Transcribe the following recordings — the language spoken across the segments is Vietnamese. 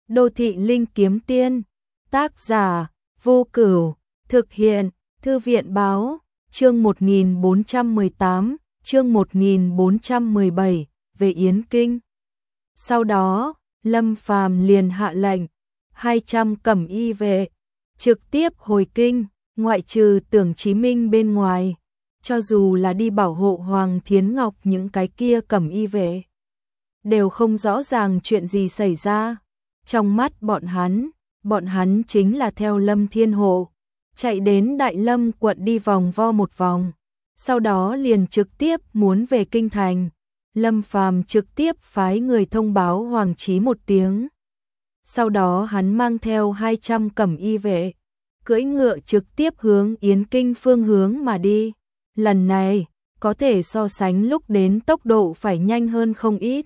Đô thị linh kiếm tiên, tác giả Vô Cửu, thực hiện Thư viện báo, chương 1418, chương 1417, về Yến Kinh. Sau đó, Lâm Phàm liền hạ lệnh, 200 cẩm y vệ, trực tiếp hồi kinh, ngoại trừ Tưởng Chí Minh bên ngoài, cho dù là đi bảo hộ Hoàng Thiến Ngọc những cái kia cẩm y vệ, đều không rõ ràng chuyện gì xảy ra. Trong mắt bọn hắn chính là theo Lâm Thiên Hộ, chạy đến Đại Lâm quận đi vòng vo một vòng, sau đó liền trực tiếp muốn về kinh thành. Lâm Phàm trực tiếp phái người thông báo Hoàng Chí một tiếng. Sau đó hắn mang theo 200 cẩm y vệ, cưỡi ngựa trực tiếp hướng Yến Kinh phương hướng mà đi. Lần này, có thể so sánh lúc đến tốc độ phải nhanh hơn không ít.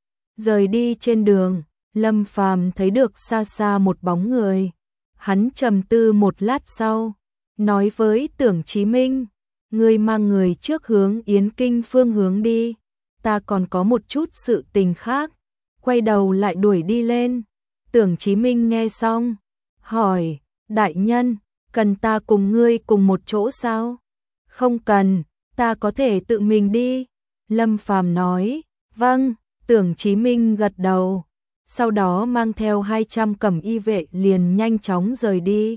Rời đi trên đường, Lâm Phàm thấy được xa xa một bóng người. Hắn trầm tư một lát sau, nói với Tưởng Chí Minh, ngươi mang người trước hướng Yến Kinh phương hướng đi, ta còn có một chút sự tình khác. Quay đầu lại đuổi đi lên. Tưởng Chí Minh nghe xong, hỏi, đại nhân, cần ta cùng ngươi cùng một chỗ sao? Không cần, ta có thể tự mình đi. Lâm Phàm nói, vâng. Tưởng Chí Minh gật đầu, sau đó mang theo 200 cẩm y vệ liền nhanh chóng rời đi.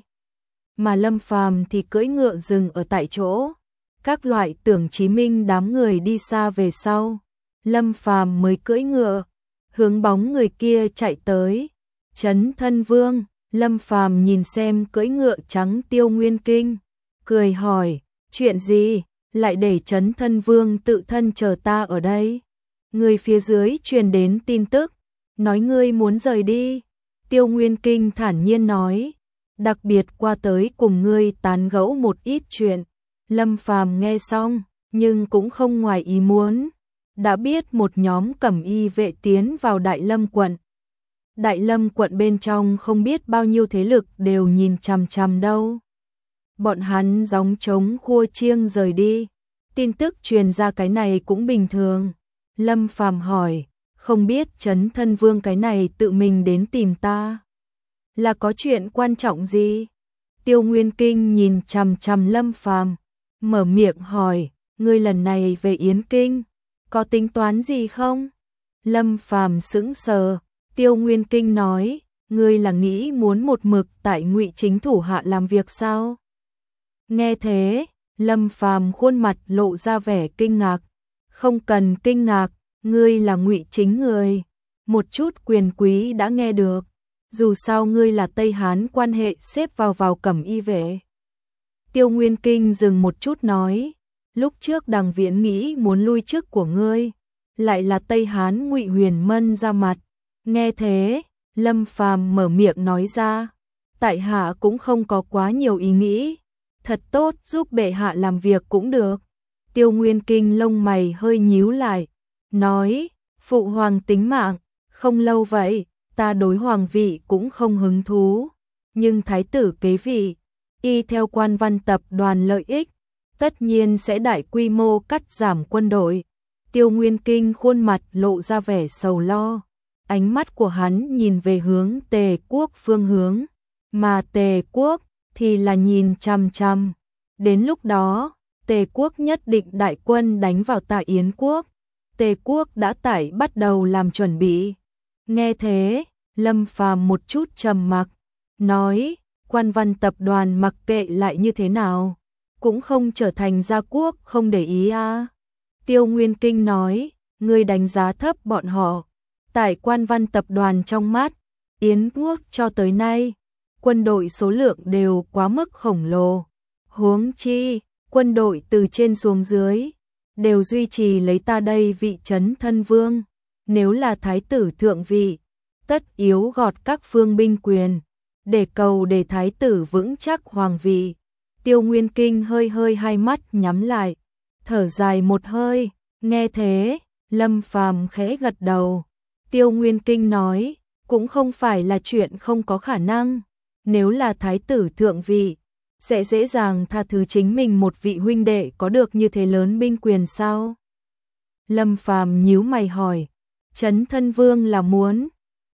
Mà Lâm Phàm thì cưỡi ngựa dừng ở tại chỗ. Các loại Tưởng Chí Minh đám người đi xa về sau, Lâm Phàm mới cưỡi ngựa hướng bóng người kia chạy tới. Trấn Thân Vương. Lâm Phàm nhìn xem cưỡi ngựa trắng Tiêu Nguyên Kinh, cười hỏi, chuyện gì, lại để Trấn Thân Vương tự thân chờ ta ở đây? Người phía dưới truyền đến tin tức, nói ngươi muốn rời đi. Tiêu Nguyên Kinh thản nhiên nói, đặc biệt qua tới cùng ngươi tán gẫu một ít chuyện. Lâm Phàm nghe xong, nhưng cũng không ngoài ý muốn, đã biết một nhóm cẩm y vệ tiến vào Đại Lâm quận. Đại Lâm quận bên trong không biết bao nhiêu thế lực đều nhìn chằm chằm đâu. Bọn hắn gióng trống khua chiêng rời đi, tin tức truyền ra cái này cũng bình thường. Lâm Phàm hỏi, không biết Trấn Thân Vương cái này tự mình đến tìm ta, là có chuyện quan trọng gì? Tiêu Nguyên Kinh nhìn chằm chằm Lâm Phàm, mở miệng hỏi, ngươi lần này về Yến Kinh, có tính toán gì không? Lâm Phàm sững sờ. Tiêu Nguyên Kinh nói, ngươi là nghĩ muốn một mực tại Ngụy Chính thủ hạ làm việc sao? Nghe thế, Lâm Phàm khuôn mặt lộ ra vẻ kinh ngạc. Không cần kinh ngạc, ngươi là Ngụy Chính người, một chút quyền quý đã nghe được, dù sao ngươi là Tây Hán quan hệ xếp vào cẩm y vệ. Tiêu Nguyên Kinh dừng một chút nói, lúc trước Đằng Viễn nghĩ muốn lui chức của ngươi, lại là Tây Hán Ngụy Huyền Mân ra mặt. Nghe thế, Lâm Phàm mở miệng nói ra, tại hạ cũng không có quá nhiều ý nghĩ, thật tốt giúp bệ hạ làm việc cũng được. Tiêu Nguyên Kinh lông mày hơi nhíu lại, nói, phụ hoàng tính mạng, không lâu vậy, ta đối hoàng vị cũng không hứng thú, nhưng thái tử kế vị, y theo Quan Văn tập đoàn lợi ích, tất nhiên sẽ đại quy mô cắt giảm quân đội. Tiêu Nguyên Kinh khuôn mặt lộ ra vẻ sầu lo. Ánh mắt của hắn nhìn về hướng Tề quốc phương hướng, mà Tề quốc thì là nhìn chằm chằm. Đến lúc đó, Tề quốc nhất định đại quân đánh vào tại Yến quốc. Tề quốc đã bắt đầu làm chuẩn bị. Nghe thế, Lâm Phàm một chút trầm mặc, nói, Quan Văn tập đoàn mặc kệ lại như thế nào, cũng không trở thành gia quốc không để ý à. Tiêu Nguyên Kinh nói, ngươi đánh giá thấp bọn họ. Tại Quan Văn tập đoàn trong mắt, Yến quốc cho tới nay, quân đội số lượng đều quá mức khổng lồ. Huống chi, quân đội từ trên xuống dưới, đều duy trì lấy ta đây vị Trấn Thân Vương. Nếu là thái tử thượng vị, tất yếu gọt các phương binh quyền, để cầu để thái tử vững chắc hoàng vị. Tiêu Nguyên Kinh hơi hai mắt nhắm lại, thở dài một hơi. Nghe thế, Lâm Phàm khẽ gật đầu. Tiêu Nguyên Kinh nói, cũng không phải là chuyện không có khả năng, nếu là thái tử thượng vị, sẽ dễ dàng tha thứ chính mình một vị huynh đệ có được như thế lớn binh quyền sao? Lâm Phàm nhíu mày hỏi, Trấn Thân Vương là muốn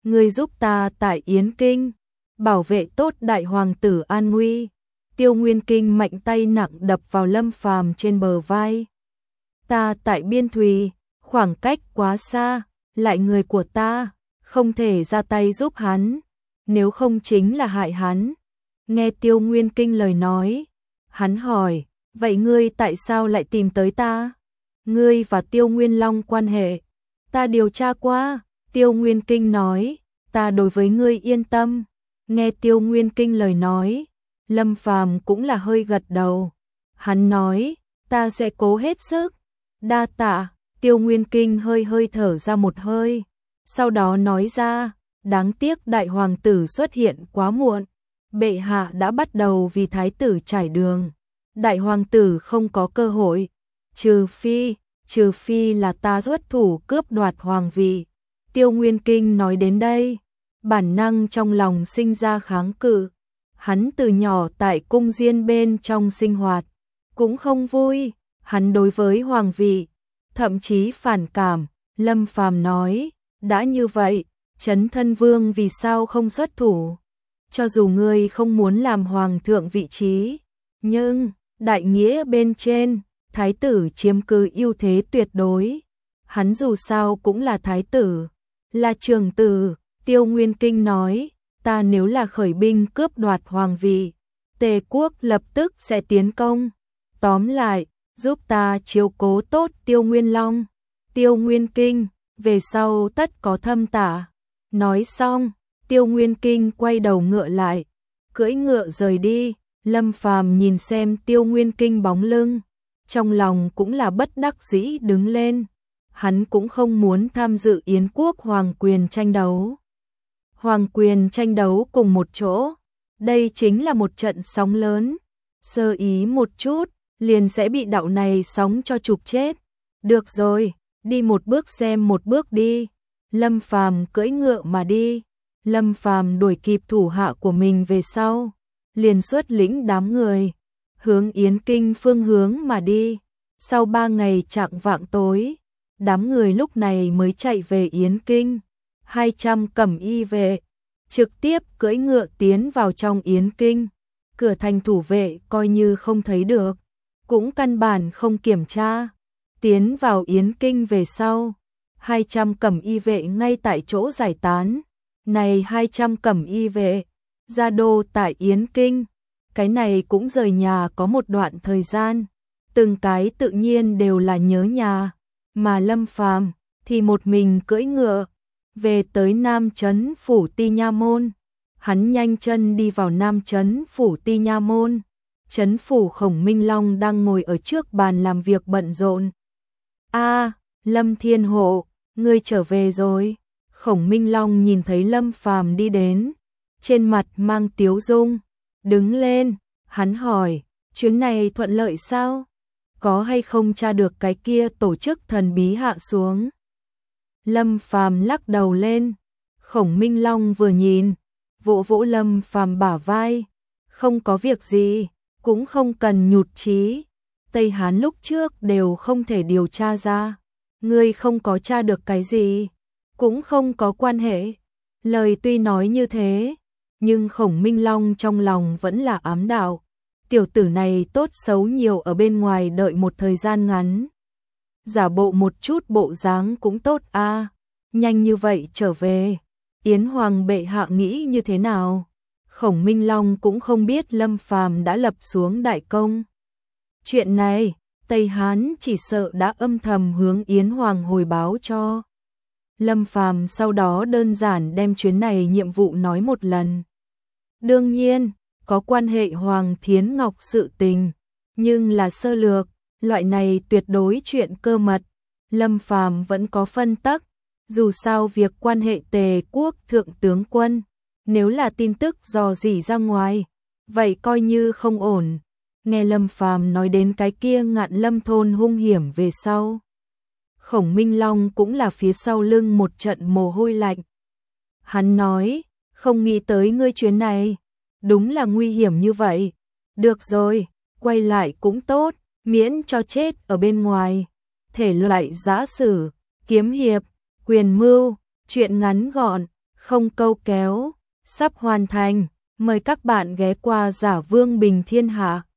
ngươi giúp ta tại Yến Kinh, bảo vệ tốt đại hoàng tử an nguy. Tiêu Nguyên Kinh mạnh tay nặng đập vào Lâm Phàm trên bờ vai. Ta tại Biên Thùy, khoảng cách quá xa, lại người của ta, không thể ra tay giúp hắn, nếu không chính là hại hắn. Nghe Tiêu Nguyên Kinh lời nói, hắn hỏi, vậy ngươi tại sao lại tìm tới ta? Ngươi và Tiêu Nguyên Long quan hệ, ta điều tra qua. Tiêu Nguyên Kinh nói, ta đối với ngươi yên tâm. Nghe Tiêu Nguyên Kinh lời nói, Lâm Phàm cũng là hơi gật đầu. Hắn nói, ta sẽ cố hết sức. Đa tạ. Tiêu Nguyên Kinh hơi hơi thở ra một hơi, sau đó nói ra, đáng tiếc đại hoàng tử xuất hiện quá muộn. Bệ hạ đã bắt đầu vì thái tử trải đường. Đại hoàng tử không có cơ hội, trừ phi là ta xuất thủ cướp đoạt hoàng vị. Tiêu Nguyên Kinh nói đến đây, bản năng trong lòng sinh ra kháng cự. Hắn từ nhỏ tại cung diên bên trong sinh hoạt, cũng không vui, hắn đối với hoàng vị, thậm chí phản cảm. Lâm Phàm nói, đã như vậy, Chấn Thân Vương vì sao không xuất thủ? Cho dù ngươi không muốn làm hoàng thượng vị trí, nhưng đại nghĩa bên trên, thái tử chiếm cứ ưu thế tuyệt đối. Hắn dù sao cũng là thái tử, là trưởng tử. Tiêu Nguyên Kinh nói, ta nếu là khởi binh cướp đoạt hoàng vị, Tề quốc lập tức sẽ tiến công. Tóm lại, giúp ta chiếu cố tốt Tiêu Nguyên Long, Tiêu Nguyên Kinh, về sau tất có thâm tả. Nói xong, Tiêu Nguyên Kinh quay đầu ngựa lại, cưỡi ngựa rời đi. Lâm Phàm nhìn xem Tiêu Nguyên Kinh bóng lưng, trong lòng cũng là bất đắc dĩ đứng lên. Hắn cũng không muốn tham dự Yến quốc hoàng quyền tranh đấu. Hoàng quyền tranh đấu cùng một chỗ, đây chính là một trận sóng lớn. Sơ ý một chút, liền sẽ bị đạo này sóng cho chụp chết. Được rồi, đi một bước xem một bước đi. Lâm Phàm cưỡi ngựa mà đi. Lâm Phàm đuổi kịp thủ hạ của mình về sau, liền xuất lĩnh đám người, hướng Yến Kinh phương hướng mà đi. Sau 3 ngày chạng vạng tối, đám người lúc này mới chạy về Yến Kinh. 200 cẩm y vệ, trực tiếp cưỡi ngựa tiến vào trong Yến Kinh. Cửa thành thủ vệ coi như không thấy được, cũng căn bản không kiểm tra. Tiến vào Yến Kinh về sau, 200 cẩm y vệ ngay tại chỗ giải tán. Này 200 cẩm y vệ, gia đô tại Yến Kinh, cái này cũng rời nhà có một đoạn thời gian. Từng cái tự nhiên đều là nhớ nhà, mà Lâm Phàm thì một mình cưỡi ngựa về tới Nam Trấn Phủ Ti Nha Môn. Hắn nhanh chân đi vào Nam Trấn Phủ Ti Nha Môn. Trấn phủ Khổng Minh Long đang ngồi ở trước bàn làm việc bận rộn. A, Lâm Thiên Hộ, ngươi trở về rồi. Khổng Minh Long nhìn thấy Lâm Phàm đi đến, trên mặt mang tiếu dung, đứng lên, hắn hỏi, chuyến này thuận lợi sao? Có hay không tra được cái kia tổ chức thần bí hạ xuống? Lâm Phàm lắc đầu lên. Khổng Minh Long vừa nhìn, vỗ vỗ Lâm Phàm bả vai, không có việc gì, cũng không cần nhụt chí. Tây Hán lúc trước đều không thể điều tra ra, ngươi không có tra được cái gì, cũng không có quan hệ. Lời tuy nói như thế, nhưng Khổng Minh Long trong lòng vẫn là ám đạo. Tiểu tử này tốt xấu nhiều ở bên ngoài đợi một thời gian ngắn, giả bộ một chút bộ dáng cũng tốt a. Nhanh như vậy trở về, Yến Hoàng bệ hạ nghĩ như thế nào? Khổng Minh Long cũng không biết Lâm Phàm đã lập xuống đại công. Chuyện này, Tây Hán chỉ sợ đã âm thầm hướng Yến Hoàng hồi báo cho. Lâm Phàm sau đó đơn giản đem chuyến này nhiệm vụ nói một lần. Đương nhiên, có quan hệ Hoàng Thiến Ngọc sự tình, nhưng là sơ lược, loại này tuyệt đối chuyện cơ mật. Lâm Phàm vẫn có phân tắc, dù sao việc quan hệ Tề quốc thượng tướng quân, nếu là tin tức dò dỉ ra ngoài, vậy coi như không ổn. Nghe Lâm Phàm nói đến cái kia Ngạn Lâm thôn hung hiểm về sau, Khổng Minh Long cũng là phía sau lưng một trận mồ hôi lạnh. Hắn nói, không nghĩ tới ngươi chuyến này, đúng là nguy hiểm như vậy. Được rồi, quay lại cũng tốt, miễn cho chết ở bên ngoài. Thể loại giã sử, kiếm hiệp, quyền mưu, chuyện ngắn gọn, không câu kéo, sắp hoàn thành. Mời các bạn ghé qua Giả Vương Bình Thiên Hạ.